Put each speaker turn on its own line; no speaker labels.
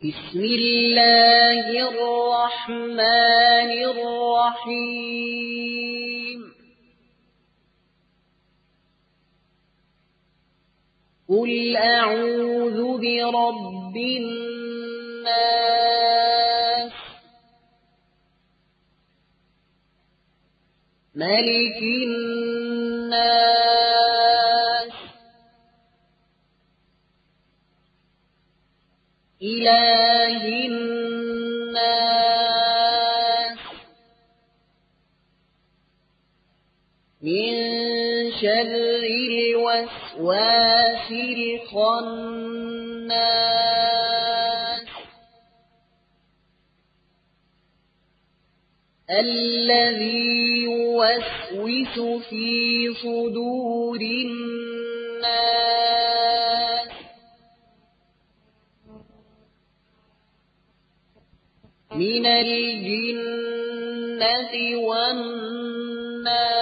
بسم الله الرحمن الرحيم قل أعوذ برب الناس ملك الناس إله الناس من شر الوسواس الخناس الذي يوسوس في صدور الناس من الجنة والناس